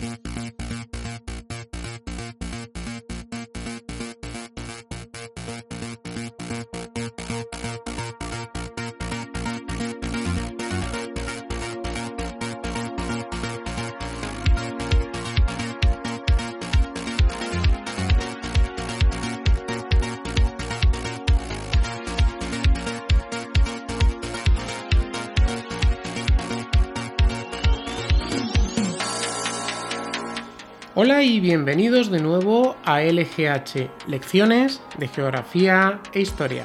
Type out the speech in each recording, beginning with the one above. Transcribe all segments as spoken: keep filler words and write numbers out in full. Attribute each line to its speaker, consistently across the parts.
Speaker 1: Hola y bienvenidos de nuevo a L G H, lecciones de geografía e historia.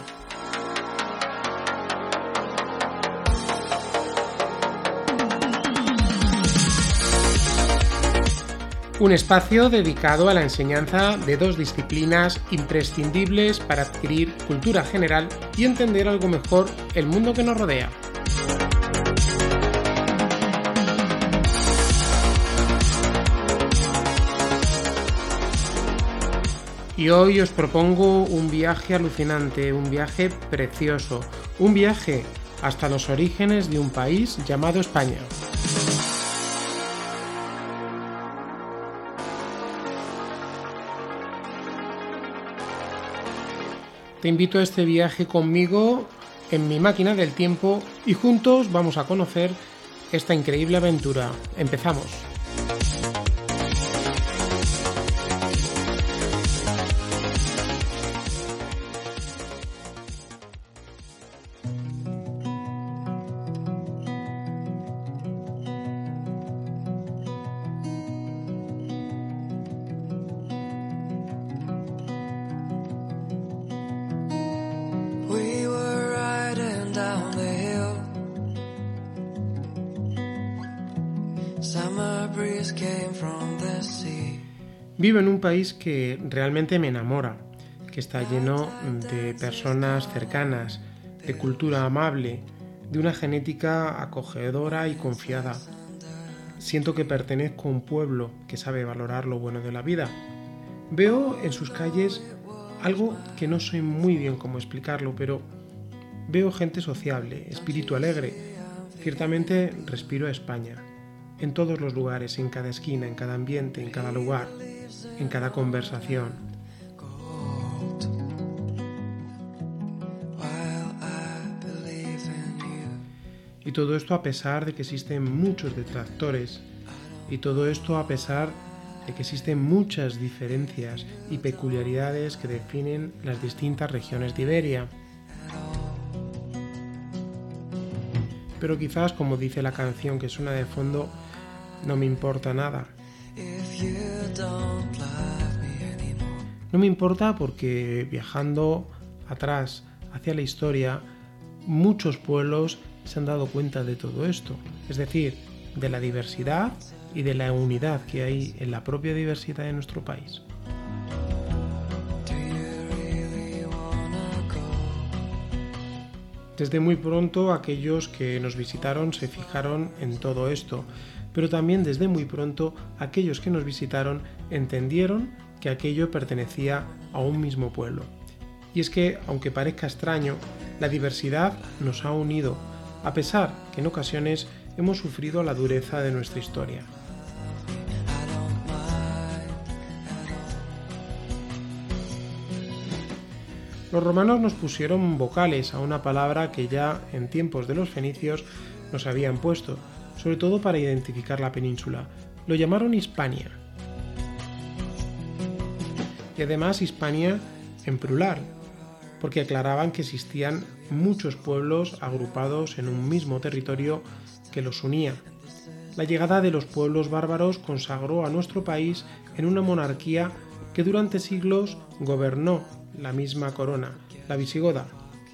Speaker 1: Un espacio dedicado a la enseñanza de dos disciplinas imprescindibles para adquirir cultura general y entender algo mejor el mundo que nos rodea. Y hoy os propongo un viaje alucinante, un viaje precioso, un viaje hasta los orígenes de un país llamado España. Te invito a este viaje conmigo en mi máquina del tiempo y juntos vamos a conocer esta increíble aventura. Empezamos. Vivo en un país que realmente me enamora, que está lleno de personas cercanas, de cultura amable, de una genética acogedora y confiada. Siento que pertenezco a un pueblo que sabe valorar lo bueno de la vida. Veo en sus calles algo que no sé muy bien cómo explicarlo, pero veo gente sociable, espíritu alegre. Ciertamente respiro a España. En todos los lugares, en cada esquina, en cada ambiente, en cada lugar, en cada conversación. Y todo esto a pesar de que existen muchos detractores, y todo esto a pesar de que existen muchas diferencias y peculiaridades que definen las distintas regiones de Iberia. Pero quizás, como dice la canción que suena de fondo, no me importa nada. No me importa porque viajando atrás hacia la historia, muchos pueblos se han dado cuenta de todo esto, es decir, de la diversidad y de la unidad que hay en la propia diversidad de nuestro país. Desde muy pronto aquellos que nos visitaron se fijaron en todo esto, pero también desde muy pronto aquellos que nos visitaron entendieron que aquello pertenecía a un mismo pueblo. Y es que, aunque parezca extraño, la diversidad nos ha unido, a pesar que en ocasiones hemos sufrido la dureza de nuestra historia. Los romanos nos pusieron vocales a una palabra que ya en tiempos de los fenicios nos habían puesto, sobre todo para identificar la península. Lo llamaron Hispania. Y además Hispania en plural, porque aclaraban que existían muchos pueblos agrupados en un mismo territorio que los unía. La llegada de los pueblos bárbaros consagró a nuestro país en una monarquía que durante siglos gobernó la misma corona, la visigoda.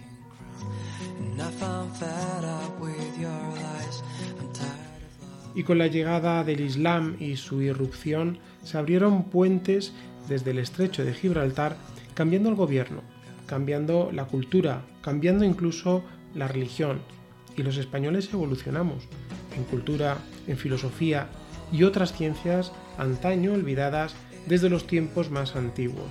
Speaker 1: Y con la llegada del Islam y su irrupción se abrieron puentes desde el estrecho de Gibraltar, cambiando el gobierno, cambiando la cultura, cambiando incluso la religión. Y los españoles evolucionamos en cultura, en filosofía y otras ciencias antaño olvidadas desde los tiempos más antiguos.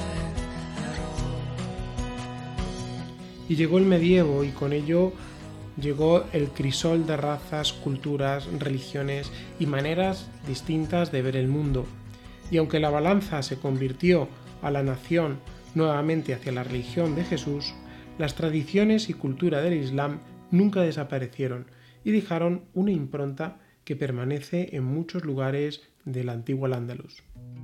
Speaker 1: Y llegó el medievo y con ello llegó el crisol de razas, culturas, religiones y maneras distintas de ver el mundo. Y aunque la balanza se convirtió a la nación nuevamente hacia la religión de Jesús, las tradiciones y cultura del Islam nunca desaparecieron y dejaron una impronta que permanece en muchos lugares del antiguo Al-Ándalus.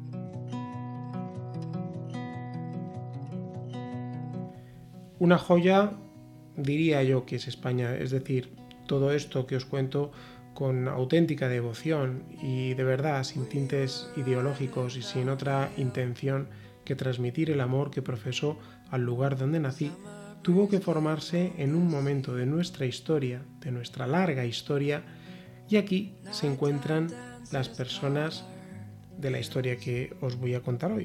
Speaker 1: Una joya, diría yo, que es España, es decir, todo esto que os cuento con auténtica devoción y de verdad sin tintes ideológicos y sin otra intención que transmitir el amor que profesó al lugar donde nací, tuvo que formarse en un momento de nuestra historia, de nuestra larga historia, y aquí se encuentran las personas de la historia que os voy a contar hoy.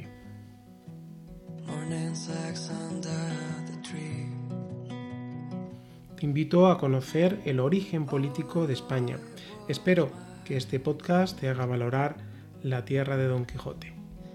Speaker 1: Te invito a conocer el origen político de España. Espero que este podcast te haga valorar la tierra de Don Quijote.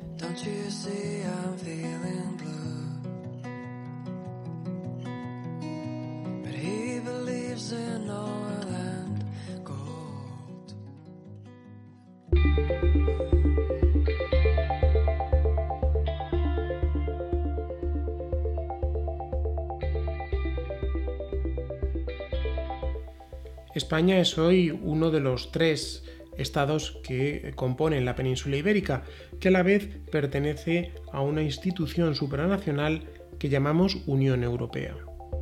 Speaker 1: España es hoy uno de los tres estados que componen la península ibérica, que a la vez pertenece a una institución supranacional que llamamos Unión Europea.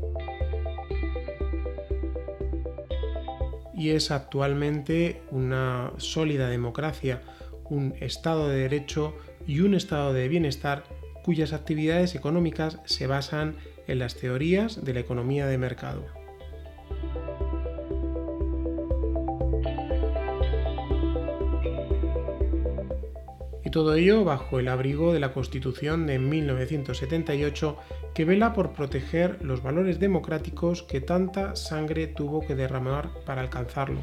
Speaker 1: Y es actualmente una sólida democracia, un estado de derecho y un estado de bienestar cuyas actividades económicas se basan en las teorías de la economía de mercado. Y todo ello bajo el abrigo de la Constitución de mil novecientos setenta y ocho, que vela por proteger los valores democráticos que tanta sangre tuvo que derramar para alcanzarlo.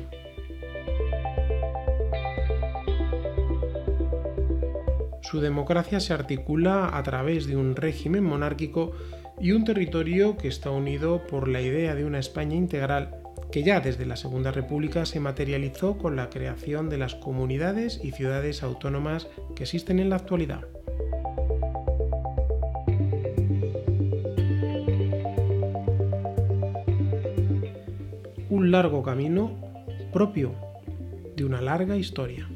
Speaker 1: Su democracia se articula a través de un régimen monárquico y un territorio que está unido por la idea de una España integral que ya desde la Segunda República se materializó con la creación de las comunidades y ciudades autónomas que existen en la actualidad. Un largo camino propio de una larga historia.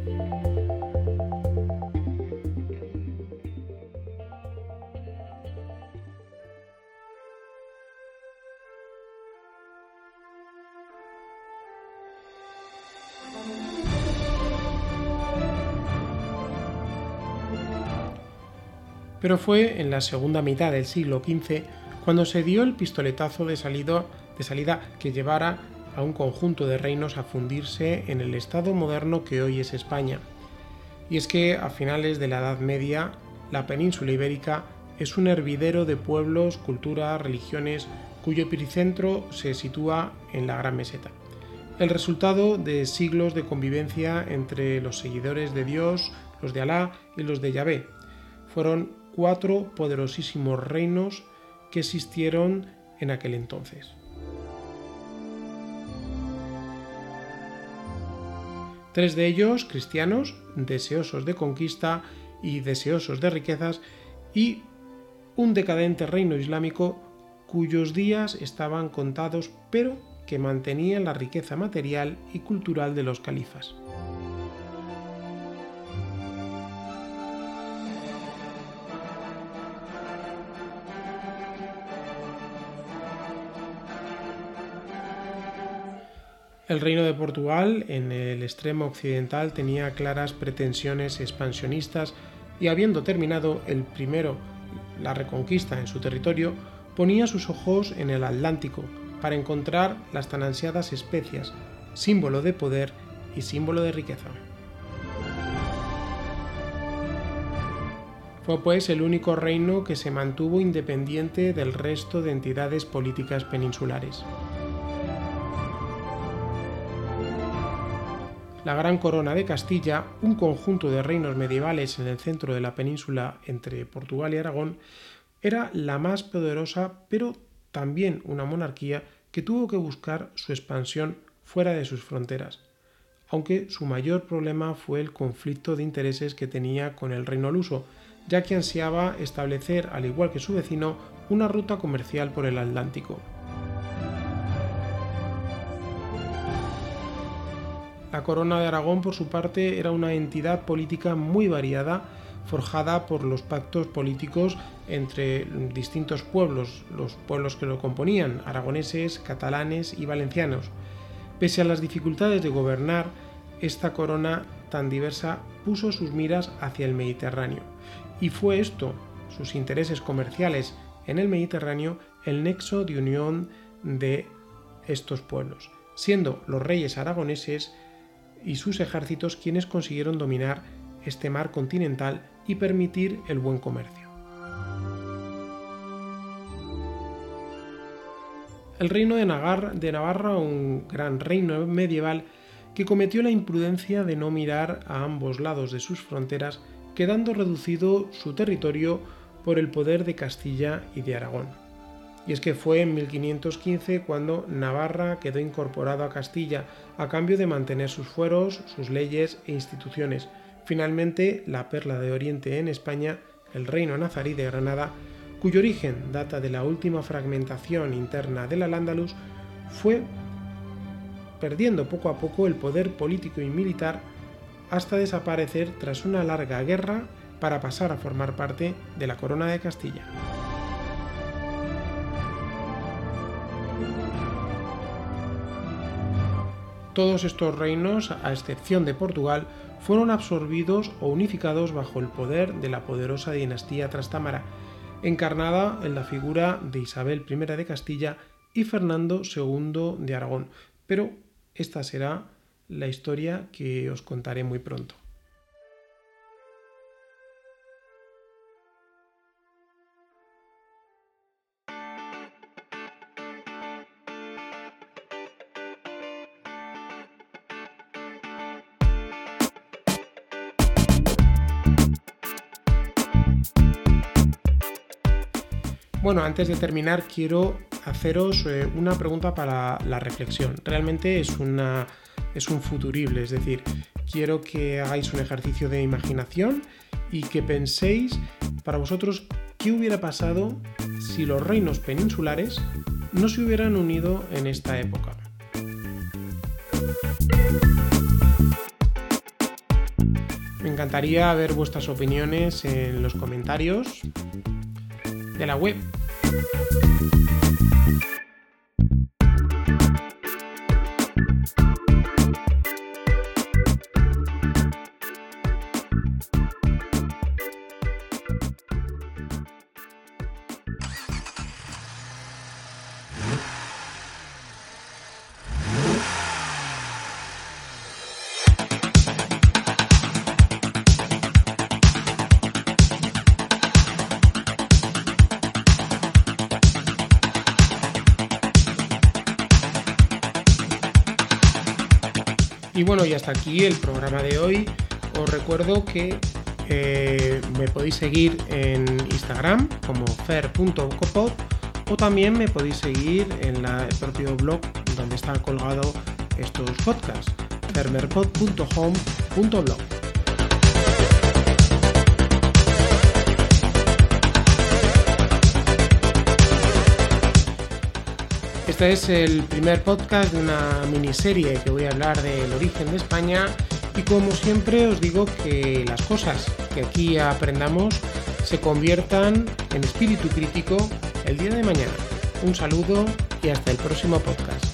Speaker 1: Pero fue en la segunda mitad del siglo quince cuando se dio el pistoletazo de salida, de salida que llevara a un conjunto de reinos a fundirse en el estado moderno que hoy es España. Y es que a finales de la Edad Media, la península ibérica es un hervidero de pueblos, culturas, religiones, cuyo epicentro se sitúa en la Gran Meseta. El resultado de siglos de convivencia entre los seguidores de Dios, los de Alá y los de Yahvé. Fueron cuatro poderosísimos reinos que existieron en aquel entonces. Tres de ellos cristianos, deseosos de conquista y deseosos de riquezas, y un decadente reino islámico cuyos días estaban contados, pero que mantenía la riqueza material y cultural de los califas. El reino de Portugal, en el extremo occidental, tenía claras pretensiones expansionistas y, habiendo terminado el primero la reconquista en su territorio, ponía sus ojos en el Atlántico para encontrar las tan ansiadas especias, símbolo de poder y símbolo de riqueza. Fue pues el único reino que se mantuvo independiente del resto de entidades políticas peninsulares. La Gran Corona de Castilla, un conjunto de reinos medievales en el centro de la península entre Portugal y Aragón, era la más poderosa, pero también una monarquía que tuvo que buscar su expansión fuera de sus fronteras, aunque su mayor problema fue el conflicto de intereses que tenía con el reino luso, ya que ansiaba establecer, al igual que su vecino, una ruta comercial por el Atlántico. La Corona de Aragón, por su parte, era una entidad política muy variada, forjada por los pactos políticos entre distintos pueblos, los pueblos que lo componían, aragoneses, catalanes y valencianos. Pese a las dificultades de gobernar, esta corona tan diversa puso sus miras hacia el Mediterráneo, y fue esto, sus intereses comerciales en el Mediterráneo, el nexo de unión de estos pueblos, siendo los reyes aragoneses y sus ejércitos quienes consiguieron dominar este mar continental y permitir el buen comercio. El reino de Navarra, de Navarra, un gran reino medieval que cometió la imprudencia de no mirar a ambos lados de sus fronteras, quedando reducido su territorio por el poder de Castilla y de Aragón. Y es que fue en mil quinientos quince cuando Navarra quedó incorporado a Castilla a cambio de mantener sus fueros, sus leyes e instituciones. Finalmente, la perla de Oriente en España, el reino nazarí de Granada, cuyo origen data de la última fragmentación interna del Al-Ándalus, fue perdiendo poco a poco el poder político y militar hasta desaparecer tras una larga guerra para pasar a formar parte de la Corona de Castilla. Todos estos reinos, a excepción de Portugal, fueron absorbidos o unificados bajo el poder de la poderosa dinastía trastámara, encarnada en la figura de Isabel primera de Castilla y Fernando segundo de Aragón, pero esta será la historia que os contaré muy pronto. Bueno, antes de terminar quiero haceros eh, una pregunta para la reflexión. Realmente es, una, es un futurible, es decir, quiero que hagáis un ejercicio de imaginación y que penséis para vosotros qué hubiera pasado si los reinos peninsulares no se hubieran unido en esta época. Me encantaría ver vuestras opiniones en los comentarios de la web. Y bueno, y hasta aquí el programa de hoy. Os recuerdo que eh, me podéis seguir en Instagram como fer punto copod o también me podéis seguir en la, el propio blog donde está colgado estos podcasts, fermerpod punto home punto blog. Este es el primer podcast de una miniserie que voy a hablar del origen de España y como siempre os digo que las cosas que aquí aprendamos se conviertan en espíritu crítico el día de mañana. Un saludo y hasta el próximo podcast.